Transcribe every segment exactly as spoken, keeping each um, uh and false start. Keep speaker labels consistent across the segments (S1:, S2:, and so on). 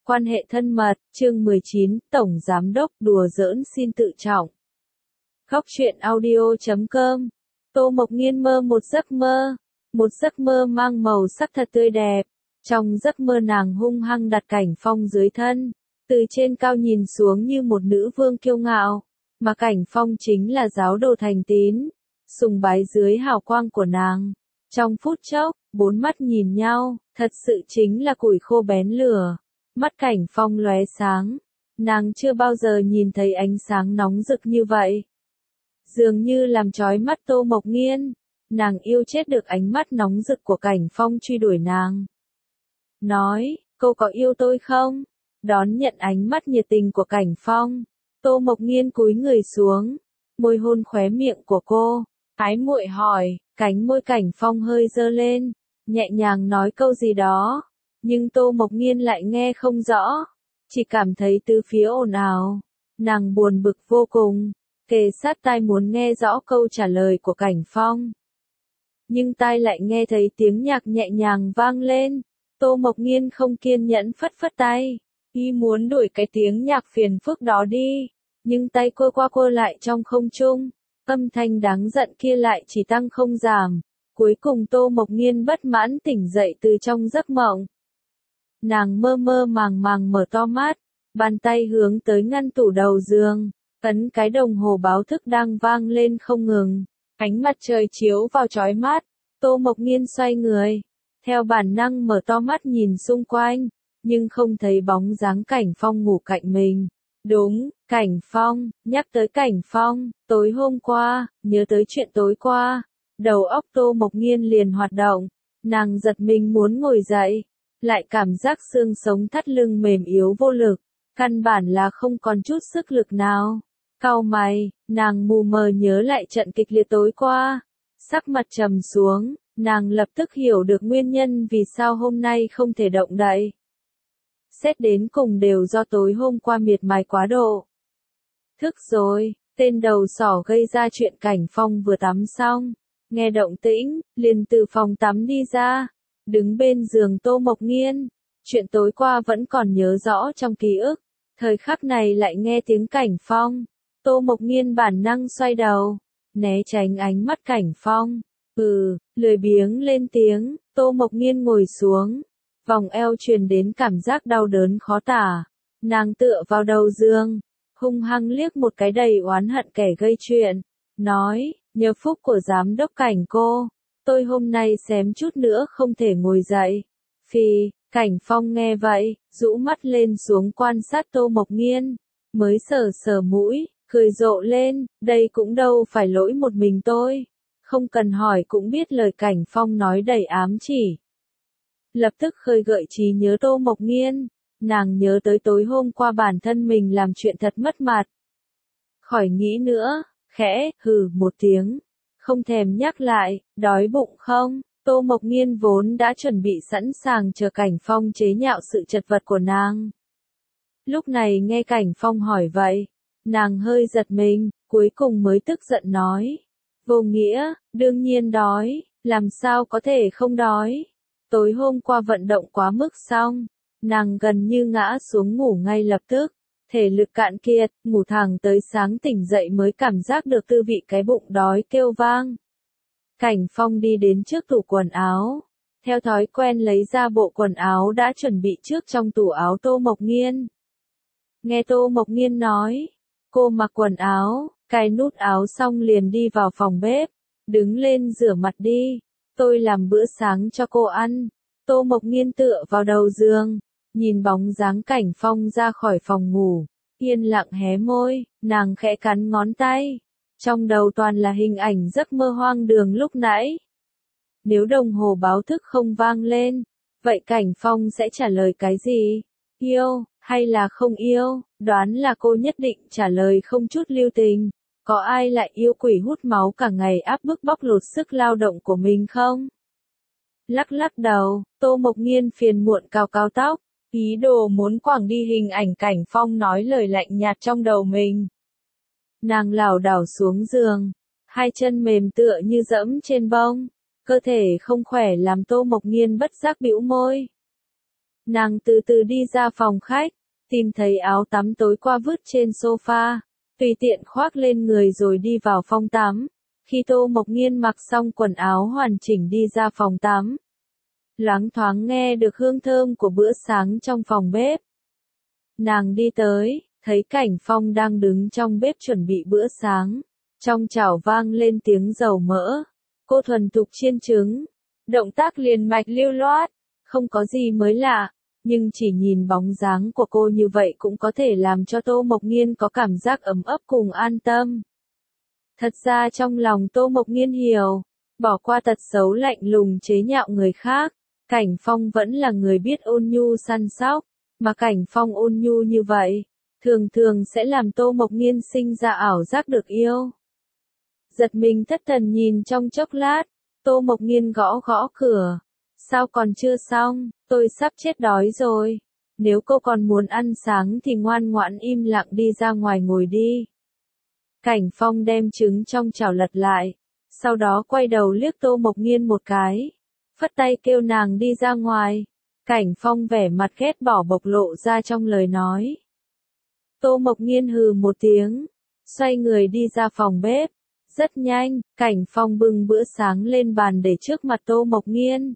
S1: Quan hệ thân mật, chương mười chín, Tổng Giám đốc đùa giỡn xin tự trọng. Góc truyện audio chấm com. Tô Mộc Nghiên mơ một giấc mơ, một giấc mơ mang màu sắc thật tươi đẹp. Trong giấc mơ nàng hung hăng đặt Cảnh Phong dưới thân, từ trên cao nhìn xuống như một nữ vương kiêu ngạo, mà Cảnh Phong chính là giáo đồ thành tín, sùng bái dưới hào quang của nàng. Trong phút chốc, bốn mắt nhìn nhau, thật sự chính là củi khô bén lửa. Mắt Cảnh Phong lóe sáng, nàng chưa bao giờ nhìn thấy ánh sáng nóng rực như vậy. Dường như làm chói mắt Tô Mộc Nghiên, nàng yêu chết được ánh mắt nóng rực của Cảnh Phong truy đuổi nàng. Nói, cô có yêu tôi không? Đón nhận ánh mắt nhiệt tình của Cảnh Phong, Tô Mộc Nghiên cúi người xuống, môi hôn khóe miệng của cô, ái muội hỏi, cánh môi Cảnh Phong hơi giơ lên, nhẹ nhàng nói câu gì đó. Nhưng Tô Mộc Nghiên lại nghe không rõ, chỉ cảm thấy tứ phía ồn ào, nàng buồn bực vô cùng, kề sát tai muốn nghe rõ câu trả lời của Cảnh Phong. Nhưng tai lại nghe thấy tiếng nhạc nhẹ nhàng vang lên, Tô Mộc Nghiên không kiên nhẫn phất phất tay, y muốn đuổi cái tiếng nhạc phiền phức đó đi, nhưng tay cô qua cô lại trong không trung, âm thanh đáng giận kia lại chỉ tăng không giảm, cuối cùng Tô Mộc Nghiên bất mãn tỉnh dậy từ trong giấc mộng. Nàng mơ mơ màng màng mở to mắt, bàn tay hướng tới ngăn tủ đầu giường, ấn cái đồng hồ báo thức đang vang lên không ngừng. Ánh mặt trời chiếu vào chói mắt, Tô Mộc Nghiên xoay người, theo bản năng mở to mắt nhìn xung quanh, nhưng không thấy bóng dáng Cảnh Phong ngủ cạnh mình. Đúng, Cảnh Phong, nhắc tới Cảnh Phong, tối hôm qua, nhớ tới chuyện tối qua, đầu óc Tô Mộc Nghiên liền hoạt động, nàng giật mình muốn ngồi dậy. Lại cảm giác xương sống thắt lưng mềm yếu vô lực, căn bản là không còn chút sức lực nào. Cau mày, nàng mù mờ nhớ lại trận kịch liệt tối qua, sắc mặt trầm xuống, nàng lập tức hiểu được nguyên nhân vì sao hôm nay không thể động đậy. Xét đến cùng đều do tối hôm qua miệt mài quá độ. Thức rồi, tên đầu sỏ gây ra chuyện Cảnh Phong vừa tắm xong, nghe động tĩnh, liền từ phòng tắm đi ra. Đứng bên giường Tô Mộc Nghiên, chuyện tối qua vẫn còn nhớ rõ trong ký ức, thời khắc này lại nghe tiếng Cảnh Phong, Tô Mộc Nghiên bản năng xoay đầu, né tránh ánh mắt Cảnh Phong, ừ, lười biếng lên tiếng, Tô Mộc Nghiên ngồi xuống, vòng eo truyền đến cảm giác đau đớn khó tả, nàng tựa vào đầu giường, hung hăng liếc một cái đầy oán hận kẻ gây chuyện, nói, nhờ phúc của giám đốc Cảnh cô. Tôi hôm nay xém chút nữa không thể ngồi dậy. Phì, Cảnh Phong nghe vậy, rũ mắt lên xuống quan sát Tô Mộc Nghiên, mới sờ sờ mũi, cười rộ lên, đây cũng đâu phải lỗi một mình tôi. Không cần hỏi cũng biết lời Cảnh Phong nói đầy ám chỉ. Lập tức khơi gợi trí nhớ Tô Mộc Nghiên, nàng nhớ tới tối hôm qua bản thân mình làm chuyện thật mất mặt. Khỏi nghĩ nữa, khẽ, hừ một tiếng. Không thèm nhắc lại, đói bụng không? Tô Mộc Nghiên vốn đã chuẩn bị sẵn sàng chờ Cảnh Phong chế nhạo sự chật vật của nàng. Lúc này nghe Cảnh Phong hỏi vậy, nàng hơi giật mình, cuối cùng mới tức giận nói. Vô nghĩa, đương nhiên đói, làm sao có thể không đói? Tối hôm qua vận động quá mức xong, nàng gần như ngã xuống ngủ ngay lập tức. Thể lực cạn kiệt, ngủ thẳng tới sáng tỉnh dậy mới cảm giác được tư vị cái bụng đói kêu vang. Cảnh Phong đi đến trước tủ quần áo, theo thói quen lấy ra bộ quần áo đã chuẩn bị trước trong tủ áo Tô Mộc Nghiên. Nghe Tô Mộc Nghiên nói, cô mặc quần áo, cài nút áo xong liền đi vào phòng bếp, đứng lên rửa mặt đi, tôi làm bữa sáng cho cô ăn. Tô Mộc Nghiên tựa vào đầu giường. Nhìn bóng dáng Cảnh Phong ra khỏi phòng ngủ, yên lặng hé môi, nàng khẽ cắn ngón tay. Trong đầu toàn là hình ảnh giấc mơ hoang đường lúc nãy. Nếu đồng hồ báo thức không vang lên, vậy Cảnh Phong sẽ trả lời cái gì? Yêu, hay là không yêu? Đoán là cô nhất định trả lời không chút lưu tình. Có ai lại yêu quỷ hút máu cả ngày áp bức bóc lột sức lao động của mình không? Lắc lắc đầu, Tô Mộc Nghiên phiền muộn cào cào tóc. Ý đồ muốn quẳng đi hình ảnh Cảnh Phong nói lời lạnh nhạt trong đầu mình. Nàng lảo đảo xuống giường, hai chân mềm tựa như dẫm trên bông, cơ thể không khỏe làm Tô Mộc Nghiên bất giác bĩu môi. Nàng từ từ đi ra phòng khách, tìm thấy áo tắm tối qua vứt trên sofa, tùy tiện khoác lên người rồi đi vào phòng tắm. Khi Tô Mộc Nghiên mặc xong quần áo hoàn chỉnh đi ra phòng tắm, loáng thoáng nghe được hương thơm của bữa sáng trong phòng bếp. Nàng đi tới, thấy Cảnh Phong đang đứng trong bếp chuẩn bị bữa sáng. Trong chảo vang lên tiếng dầu mỡ. Cô thuần thục chiên trứng. Động tác liền mạch lưu loát, không có gì mới lạ. Nhưng chỉ nhìn bóng dáng của cô như vậy cũng có thể làm cho Tô Mộc Nghiên có cảm giác ấm ấp cùng an tâm. Thật ra trong lòng Tô Mộc Nghiên hiểu, bỏ qua tật xấu lạnh lùng chế nhạo người khác, Cảnh Phong vẫn là người biết ôn nhu săn sóc, mà Cảnh Phong ôn nhu như vậy, thường thường sẽ làm Tô Mộc Nghiên sinh ra ảo giác được yêu. Giật mình thất thần nhìn trong chốc lát, Tô Mộc Nghiên gõ gõ cửa. Sao còn chưa xong, tôi sắp chết đói rồi. Nếu cô còn muốn ăn sáng thì ngoan ngoãn im lặng đi ra ngoài ngồi đi. Cảnh Phong đem trứng trong chảo lật lại, sau đó quay đầu liếc Tô Mộc Nghiên một cái, phất tay kêu nàng đi ra ngoài. Cảnh Phong vẻ mặt ghét bỏ bộc lộ ra trong lời nói. Tô Mộc Nghiên hừ một tiếng, xoay người đi ra phòng bếp. Rất nhanh, Cảnh Phong bưng bữa sáng lên bàn để trước mặt Tô Mộc Nghiên.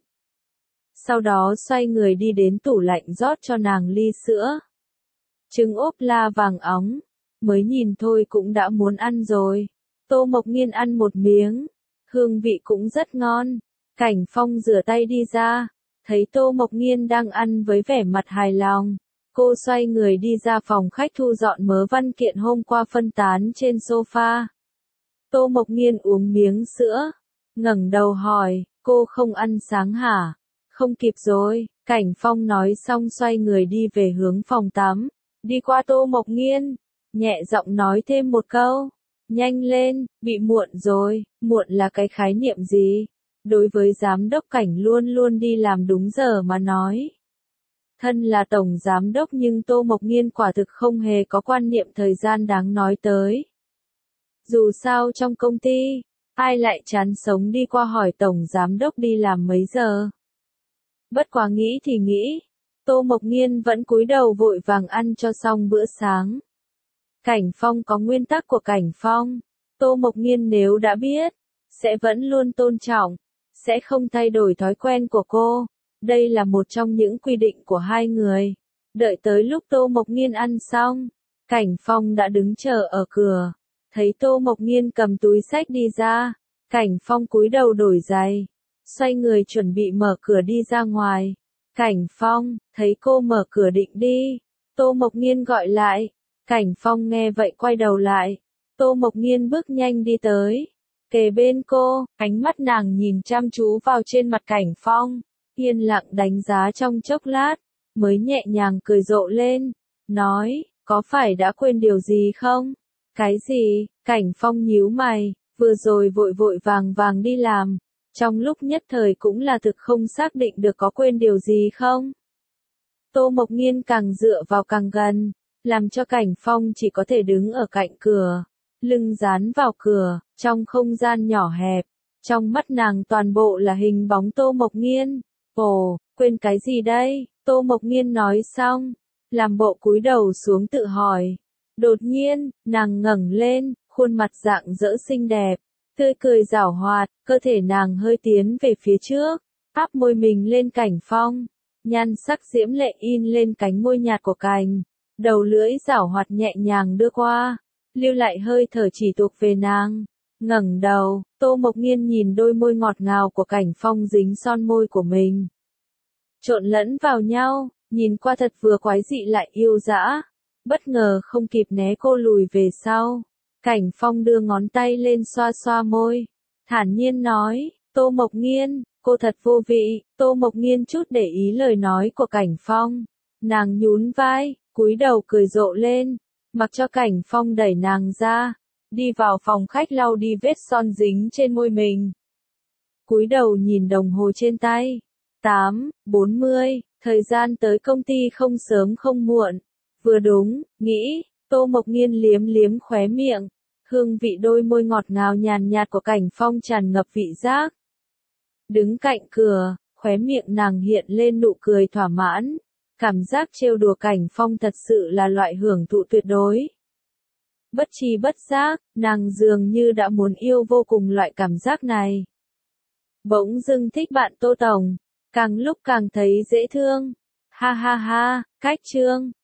S1: Sau đó xoay người đi đến tủ lạnh rót cho nàng ly sữa. Trứng ốp la vàng óng, mới nhìn thôi cũng đã muốn ăn rồi. Tô Mộc Nghiên ăn một miếng, hương vị cũng rất ngon. Cảnh Phong rửa tay đi ra, thấy Tô Mộc Nghiên đang ăn với vẻ mặt hài lòng. Cô xoay người đi ra phòng khách thu dọn mớ văn kiện hôm qua phân tán trên sofa. Tô Mộc Nghiên uống miếng sữa, ngẩng đầu hỏi, cô không ăn sáng hả? Không kịp rồi, Cảnh Phong nói xong xoay người đi về hướng phòng tắm, đi qua Tô Mộc Nghiên, nhẹ giọng nói thêm một câu, nhanh lên, bị muộn rồi. Muộn là cái khái niệm gì? Đối với giám đốc Cảnh luôn luôn đi làm đúng giờ mà nói. Thân là tổng giám đốc nhưng Tô Mộc Nghiên quả thực không hề có quan niệm thời gian đáng nói tới. Dù sao trong công ty, ai lại chán sống đi qua hỏi tổng giám đốc đi làm mấy giờ. Bất quá nghĩ thì nghĩ, Tô Mộc Nghiên vẫn cúi đầu vội vàng ăn cho xong bữa sáng. Cảnh Phong có nguyên tắc của Cảnh Phong, Tô Mộc Nghiên nếu đã biết, sẽ vẫn luôn tôn trọng, sẽ không thay đổi thói quen của cô. Đây là một trong những quy định của hai người. Đợi tới lúc Tô Mộc Nghiên ăn xong, Cảnh Phong đã đứng chờ ở cửa. Thấy Tô Mộc Nghiên cầm túi xách đi ra, Cảnh Phong cúi đầu đổi giày, xoay người chuẩn bị mở cửa đi ra ngoài. Cảnh Phong, thấy cô mở cửa định đi, Tô Mộc Nghiên gọi lại. Cảnh Phong nghe vậy quay đầu lại, Tô Mộc Nghiên bước nhanh đi tới, kề bên cô, ánh mắt nàng nhìn chăm chú vào trên mặt Cảnh Phong, yên lặng đánh giá trong chốc lát, mới nhẹ nhàng cười rộ lên, nói, có phải đã quên điều gì không? Cái gì? Cảnh Phong nhíu mày, vừa rồi vội vội vàng vàng đi làm, trong lúc nhất thời cũng là thực không xác định được có quên điều gì không? Tô Mộc Nghiên càng dựa vào càng gần, làm cho Cảnh Phong chỉ có thể đứng ở cạnh cửa, lưng dán vào cửa, trong không gian nhỏ hẹp, trong mắt nàng toàn bộ là hình bóng Tô Mộc Nghiên. Ồ, quên cái gì đây? Tô Mộc Nghiên nói xong, làm bộ cúi đầu xuống tự hỏi. Đột nhiên, nàng ngẩng lên, khuôn mặt rạng rỡ xinh đẹp, tươi cười giảo hoạt, cơ thể nàng hơi tiến về phía trước, áp môi mình lên Cảnh Phong, nhan sắc diễm lệ in lên cánh môi nhạt của Cảnh, đầu lưỡi giảo hoạt nhẹ nhàng đưa qua, lưu lại hơi thở chỉ thuộc về nàng. Ngẩng đầu, Tô Mộc Nghiên nhìn đôi môi ngọt ngào của Cảnh Phong dính son môi của mình, trộn lẫn vào nhau, nhìn qua thật vừa quái dị lại yêu dã. Bất ngờ không kịp né cô lùi về sau. Cảnh Phong đưa ngón tay lên xoa xoa môi, thản nhiên nói, Tô Mộc Nghiên, cô thật vô vị. Tô Mộc Nghiên chút để ý lời nói của Cảnh Phong, nàng nhún vai, cúi đầu cười rộ lên, mặc cho Cảnh Phong đẩy nàng ra, đi vào phòng khách lau đi vết son dính trên môi mình. Cúi đầu nhìn đồng hồ trên tay, tám, bốn mươi, thời gian tới công ty không sớm không muộn. Vừa đúng, nghĩ, Tô Mộc Nghiên liếm liếm khóe miệng, hương vị đôi môi ngọt ngào nhàn nhạt của Cảnh Phong tràn ngập vị giác. Đứng cạnh cửa, khóe miệng nàng hiện lên nụ cười thỏa mãn, Cảm giác trêu đùa Cảnh Phong thật sự là loại hưởng thụ tuyệt đối. Bất tri bất giác, nàng dường như đã muốn yêu vô cùng loại cảm giác này. Bỗng dưng thích bạn Tô Tổng, càng lúc càng thấy dễ thương. Ha ha ha, cách chương.